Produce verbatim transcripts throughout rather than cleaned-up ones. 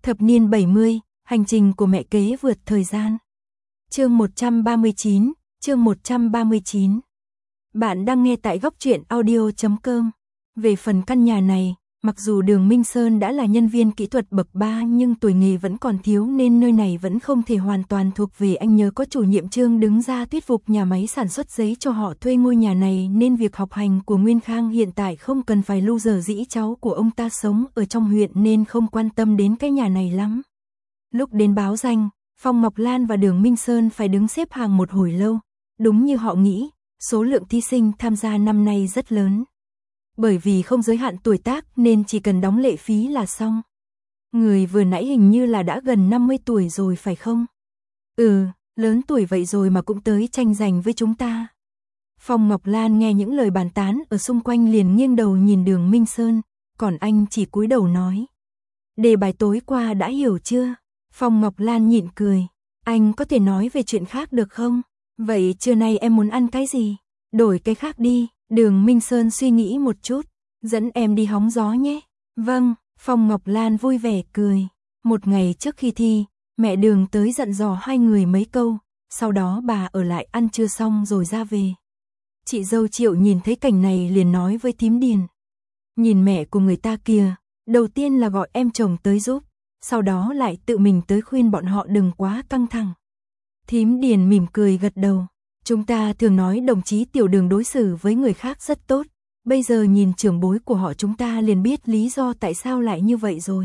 Thập niên bảy mươi, hành trình của mẹ kế vượt thời gian. Chương một trăm ba mươi chín, chương một trăm ba mươi chín. Bạn đang nghe tại góc truyện audio chấm com. Về phần căn nhà này, mặc dù Đường Minh Sơn đã là nhân viên kỹ thuật bậc ba nhưng tuổi nghề vẫn còn thiếu nên nơi này vẫn không thể hoàn toàn thuộc về anh, nhớ có chủ nhiệm Trương đứng ra thuyết phục nhà máy sản xuất giấy cho họ thuê ngôi nhà này nên việc học hành của Nguyên Khang hiện tại không cần phải lưu dở dĩ, cháu của ông ta sống ở trong huyện nên không quan tâm đến cái nhà này lắm. Lúc đến báo danh, Phong Ngọc Lan và Đường Minh Sơn phải đứng xếp hàng một hồi lâu. Đúng như họ nghĩ, số lượng thí sinh tham gia năm nay rất lớn. Bởi vì không giới hạn tuổi tác nên chỉ cần đóng lệ phí là xong. Người vừa nãy hình như là đã gần năm mươi tuổi rồi phải không? Ừ, lớn tuổi vậy rồi mà cũng tới tranh giành với chúng ta. Phong Ngọc Lan nghe những lời bàn tán ở xung quanh liền nghiêng đầu nhìn Đường Minh Sơn, còn anh chỉ cúi đầu nói. Đề bài tối qua đã hiểu chưa? Phong Ngọc Lan nhịn cười. Anh có thể nói về chuyện khác được không? Vậy trưa nay em muốn ăn cái gì? Đổi cái khác đi. Đường Minh Sơn suy nghĩ một chút. Dẫn em đi hóng gió nhé. Vâng, Phong Ngọc Lan vui vẻ cười. Một ngày trước khi thi, mẹ Đường tới dặn dò hai người mấy câu, sau đó bà ở lại ăn trưa xong rồi ra về. Chị dâu Triệu nhìn thấy cảnh này liền nói với thím Điền. Nhìn mẹ của người ta kìa, đầu tiên là gọi em chồng tới giúp, sau đó lại tự mình tới khuyên bọn họ đừng quá căng thẳng. Thím Điền mỉm cười gật đầu. Chúng ta thường nói đồng chí Tiểu Đường đối xử với người khác rất tốt, bây giờ nhìn trưởng bối của họ chúng ta liền biết lý do tại sao lại như vậy rồi.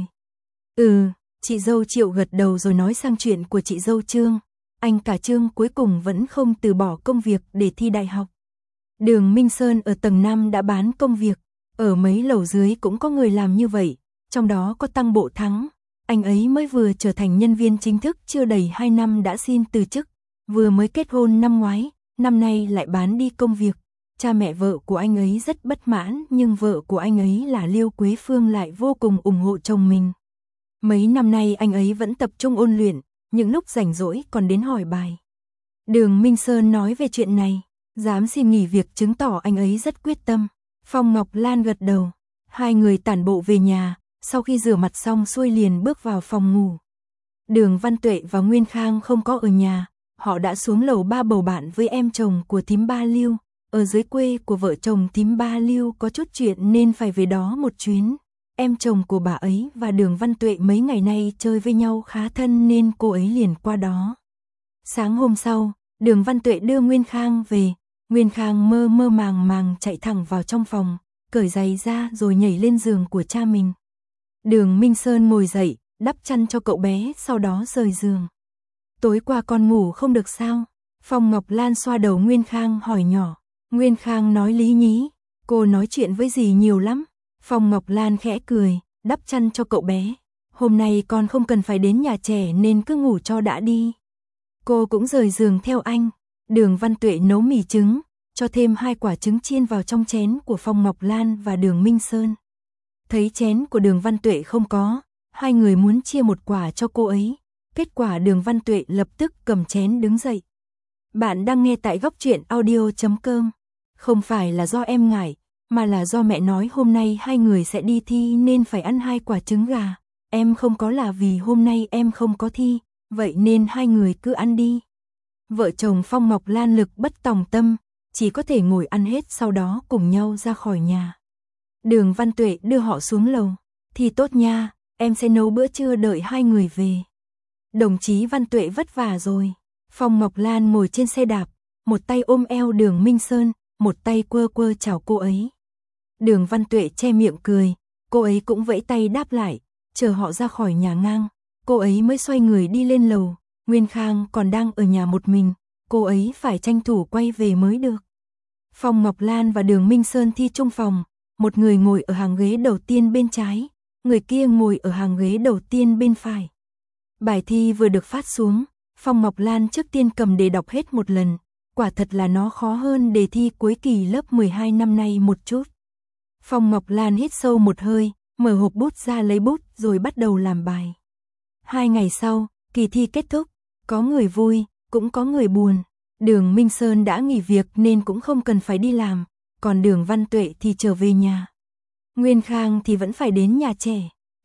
Ừ, chị dâu Triệu gật đầu rồi nói sang chuyện của chị dâu Trương. Anh cả Trương cuối cùng vẫn không từ bỏ công việc để thi đại học. Đường Minh Sơn ở tầng năm đã bán công việc, ở mấy lầu dưới cũng có người làm như vậy, trong đó có Tăng Bộ Thắng. Anh ấy mới vừa trở thành nhân viên chính thức chưa đầy hai năm đã xin từ chức, vừa mới kết hôn năm ngoái, năm nay lại bán đi công việc. Cha mẹ vợ của anh ấy rất bất mãn nhưng vợ của anh ấy là Liêu Quế Phương lại vô cùng ủng hộ chồng mình. Mấy năm nay anh ấy vẫn tập trung ôn luyện, những lúc rảnh rỗi còn đến hỏi bài. Đường Minh Sơn nói về chuyện này, dám xin nghỉ việc chứng tỏ anh ấy rất quyết tâm. Phong Ngọc Lan gật đầu, hai người tản bộ về nhà. Sau khi rửa mặt xong xuôi liền bước vào phòng ngủ. Đường Văn Tuệ và Nguyên Khang không có ở nhà, họ đã xuống lầu ba bầu bạn với em chồng của thím Ba Liêu. Ở dưới quê của vợ chồng thím Ba Liêu có chút chuyện nên phải về đó một chuyến. Em chồng của bà ấy và Đường Văn Tuệ mấy ngày nay chơi với nhau khá thân nên cô ấy liền qua đó. Sáng hôm sau, Đường Văn Tuệ đưa Nguyên Khang về. Nguyên Khang mơ mơ màng màng chạy thẳng vào trong phòng, cởi giày ra rồi nhảy lên giường của cha mình. Đường Minh Sơn ngồi dậy, đắp chăn cho cậu bé, sau đó rời giường. Tối qua con ngủ không được sao? Phong Ngọc Lan xoa đầu Nguyên Khang hỏi nhỏ. Nguyên Khang nói lý nhí, cô nói chuyện với dì nhiều lắm. Phong Ngọc Lan khẽ cười, đắp chăn cho cậu bé. Hôm nay con không cần phải đến nhà trẻ nên cứ ngủ cho đã đi. Cô cũng rời giường theo anh. Đường Văn Tuệ nấu mì trứng, cho thêm hai quả trứng chiên vào trong chén của Phong Ngọc Lan và Đường Minh Sơn. Thấy chén của Đường Văn Tuệ không có, hai người muốn chia một quả cho cô ấy. Kết quả Đường Văn Tuệ lập tức cầm chén đứng dậy. Bạn đang nghe tại góc truyện audio chấm com. Không phải là do em ngại, mà là do mẹ nói hôm nay hai người sẽ đi thi nên phải ăn hai quả trứng gà. Em không có là vì hôm nay em không có thi, vậy nên hai người cứ ăn đi. Vợ chồng Phong Ngọc Lan lực bất tòng tâm, chỉ có thể ngồi ăn hết sau đó cùng nhau ra khỏi nhà. Đường Văn Tuệ đưa họ xuống lầu. Thì tốt nha, em sẽ nấu bữa trưa đợi hai người về. Đồng chí Văn Tuệ vất vả rồi. Phong Ngọc Lan ngồi trên xe đạp, một tay ôm eo Đường Minh Sơn, một tay quơ quơ chào cô ấy. Đường Văn Tuệ che miệng cười, cô ấy cũng vẫy tay đáp lại, chờ họ ra khỏi nhà ngang. Cô ấy mới xoay người đi lên lầu, Nguyên Khang còn đang ở nhà một mình, cô ấy phải tranh thủ quay về mới được. Phong Ngọc Lan và Đường Minh Sơn thi chung phòng. Một người ngồi ở hàng ghế đầu tiên bên trái, người kia ngồi ở hàng ghế đầu tiên bên phải. Bài thi vừa được phát xuống, Phong Ngọc Lan trước tiên cầm đề đọc hết một lần, quả thật là nó khó hơn đề thi cuối kỳ lớp mười hai năm nay một chút. Phong Ngọc Lan hít sâu một hơi, mở hộp bút ra lấy bút rồi bắt đầu làm bài. Hai ngày sau, kỳ thi kết thúc, có người vui, cũng có người buồn. Đường Minh Sơn đã nghỉ việc nên cũng không cần phải đi làm. Còn Đường Văn Tuệ thì trở về nhà. Nguyên Khang thì vẫn phải đến nhà trẻ.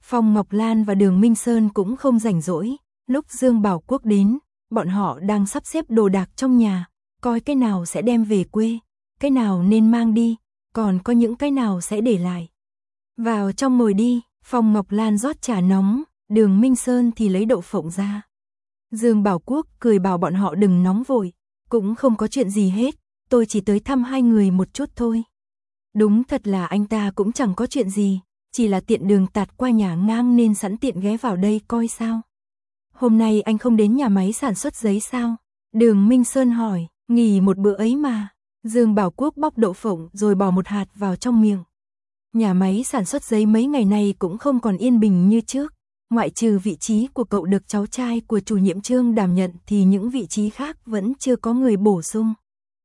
Phong Ngọc Lan và Đường Minh Sơn cũng không rảnh rỗi, lúc Dương Bảo Quốc đến, bọn họ đang sắp xếp đồ đạc trong nhà, coi cái nào sẽ đem về quê, cái nào nên mang đi, còn có những cái nào sẽ để lại. Vào trong ngồi đi, Phong Ngọc Lan rót trà nóng, Đường Minh Sơn thì lấy đậu phộng ra. Dương Bảo Quốc cười bảo bọn họ đừng nóng vội, cũng không có chuyện gì hết, tôi chỉ tới thăm hai người một chút thôi. Đúng thật là anh ta cũng chẳng có chuyện gì, chỉ là tiện đường tạt qua nhà ngang nên sẵn tiện ghé vào đây coi sao. Hôm nay anh không đến nhà máy sản xuất giấy sao? Đường Minh Sơn hỏi, nghỉ một bữa ấy mà. Dương Bảo Quốc bóc đậu phộng rồi bỏ một hạt vào trong miệng. Nhà máy sản xuất giấy mấy ngày nay cũng không còn yên bình như trước. Ngoại trừ vị trí của cậu được cháu trai của chủ nhiệm Trương đảm nhận thì những vị trí khác vẫn chưa có người bổ sung.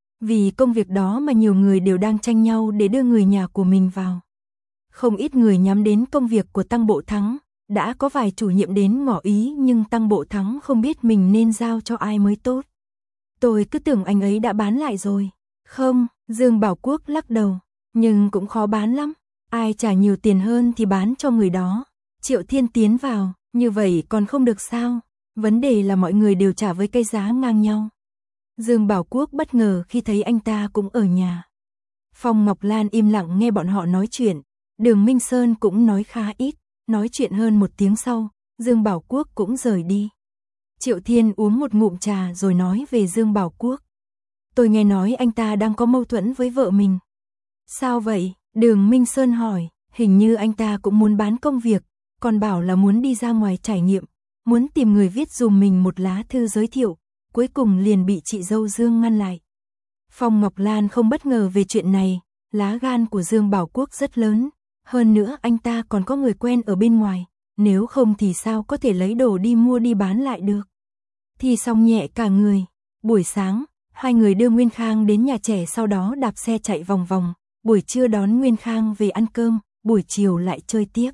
Vì công việc đó mà nhiều người đều đang tranh nhau để đưa người nhà của mình vào. Không ít người nhắm đến công việc của Tăng Bộ Thắng, đã có vài chủ nhiệm đến ngỏ ý nhưng Tăng Bộ Thắng không biết mình nên giao cho ai mới tốt. Tôi cứ tưởng anh ấy đã bán lại rồi. Không, Dương Bảo Quốc lắc đầu, nhưng cũng khó bán lắm, ai trả nhiều tiền hơn thì bán cho người đó. Triệu Thiên tiến vào, như vậy còn không được sao, vấn đề là mọi người đều trả với cái giá ngang nhau. Dương Bảo Quốc bất ngờ khi thấy anh ta cũng ở nhà. Phong Ngọc Lan im lặng nghe bọn họ nói chuyện, Đường Minh Sơn cũng nói khá ít, nói chuyện hơn một tiếng sau, Dương Bảo Quốc cũng rời đi. Triệu Thiên uống một ngụm trà rồi nói về Dương Bảo Quốc. Tôi nghe nói anh ta đang có mâu thuẫn với vợ mình. Sao vậy? Đường Minh Sơn hỏi, hình như anh ta cũng muốn bán công việc, còn bảo là muốn đi ra ngoài trải nghiệm, muốn tìm người viết dùm mình một lá thư giới thiệu, cuối cùng liền bị chị dâu Dương ngăn lại. Phong Ngọc Lan không bất ngờ về chuyện này, lá gan của Dương Bảo Quốc rất lớn, hơn nữa anh ta còn có người quen ở bên ngoài, nếu không thì sao có thể lấy đồ đi mua đi bán lại được. Thì xong nhẹ cả người, buổi sáng, hai người đưa Nguyên Khang đến nhà trẻ sau đó đạp xe chạy vòng vòng, buổi trưa đón Nguyên Khang về ăn cơm, buổi chiều lại chơi tiếp.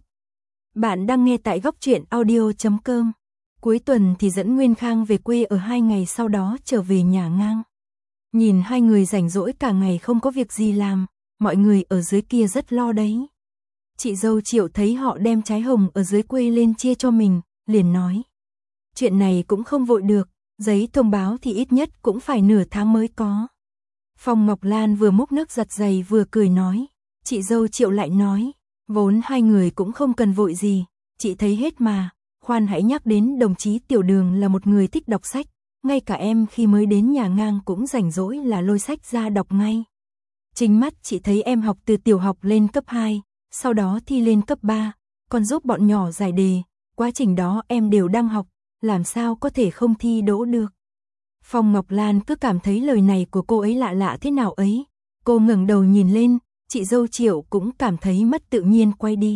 Bạn đang nghe tại góc truyện audio chấm com. Cuối tuần thì dẫn Nguyên Khang về quê ở hai ngày sau đó trở về nhà ngang. Nhìn hai người rảnh rỗi cả ngày không có việc gì làm, mọi người ở dưới kia rất lo đấy. Chị dâu Triệu thấy họ đem trái hồng ở dưới quê lên chia cho mình, liền nói. Chuyện này cũng không vội được, giấy thông báo thì ít nhất cũng phải nửa tháng mới có. Phong Ngọc Lan vừa múc nước giặt giày vừa cười nói. Chị dâu Triệu lại nói, vốn hai người cũng không cần vội gì, chị thấy hết mà. Khoan hãy nhắc đến đồng chí Tiểu Đường là một người thích đọc sách, ngay cả em khi mới đến nhà ngang cũng rảnh rỗi là lôi sách ra đọc ngay. Chính mắt chị thấy em học từ tiểu học lên cấp hai, sau đó thi lên cấp ba, còn giúp bọn nhỏ giải đề, quá trình đó em đều đang học, làm sao có thể không thi đỗ được. Phong Ngọc Lan cứ cảm thấy lời này của cô ấy lạ lạ thế nào ấy, cô ngẩng đầu nhìn lên, chị dâu Triệu cũng cảm thấy mất tự nhiên quay đi.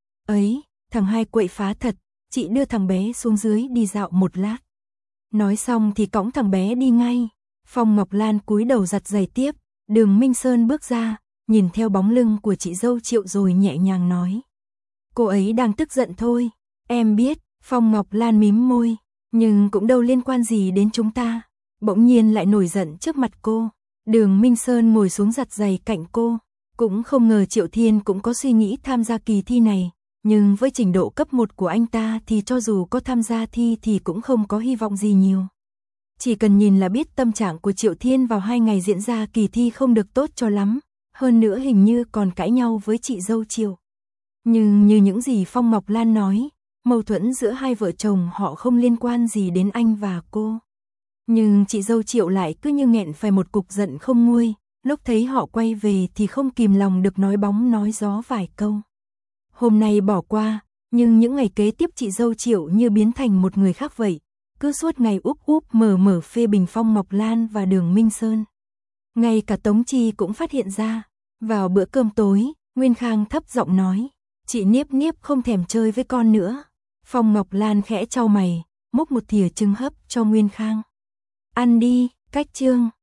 Ấy, thằng hai quậy phá thật. Chị đưa thằng bé xuống dưới đi dạo một lát. Nói xong thì cõng thằng bé đi ngay. Phong Ngọc Lan cúi đầu giặt giày tiếp. Đường Minh Sơn bước ra, nhìn theo bóng lưng của chị dâu Triệu rồi nhẹ nhàng nói. Cô ấy đang tức giận thôi. Em biết, Phong Ngọc Lan mím môi. Nhưng cũng đâu liên quan gì đến chúng ta. Bỗng nhiên lại nổi giận trước mặt cô. Đường Minh Sơn ngồi xuống giặt giày cạnh cô. Cũng không ngờ Triệu Thiên cũng có suy nghĩ tham gia kỳ thi này. Nhưng với trình độ cấp một của anh ta thì cho dù có tham gia thi thì cũng không có hy vọng gì nhiều. Chỉ cần nhìn là biết tâm trạng của Triệu Thiên vào hai ngày diễn ra kỳ thi không được tốt cho lắm, hơn nữa hình như còn cãi nhau với chị dâu Triệu. Nhưng như những gì Phong Ngọc Lan nói, mâu thuẫn giữa hai vợ chồng họ không liên quan gì đến anh và cô. Nhưng chị dâu Triệu lại cứ như nghẹn phải một cục giận không nguôi, lúc thấy họ quay về thì không kìm lòng được nói bóng nói gió vài câu. Hôm nay bỏ qua, nhưng những ngày kế tiếp chị dâu Triệu như biến thành một người khác vậy, cứ suốt ngày úp úp mở mở phê bình Phong Ngọc Lan và Đường Minh Sơn. Ngay cả Tống Chi cũng phát hiện ra, vào bữa cơm tối, Nguyên Khang thấp giọng nói, chị Niếp Niếp không thèm chơi với con nữa. Phong Ngọc Lan khẽ chau mày, múc một thìa trứng hấp cho Nguyên Khang. Ăn đi, cách chương.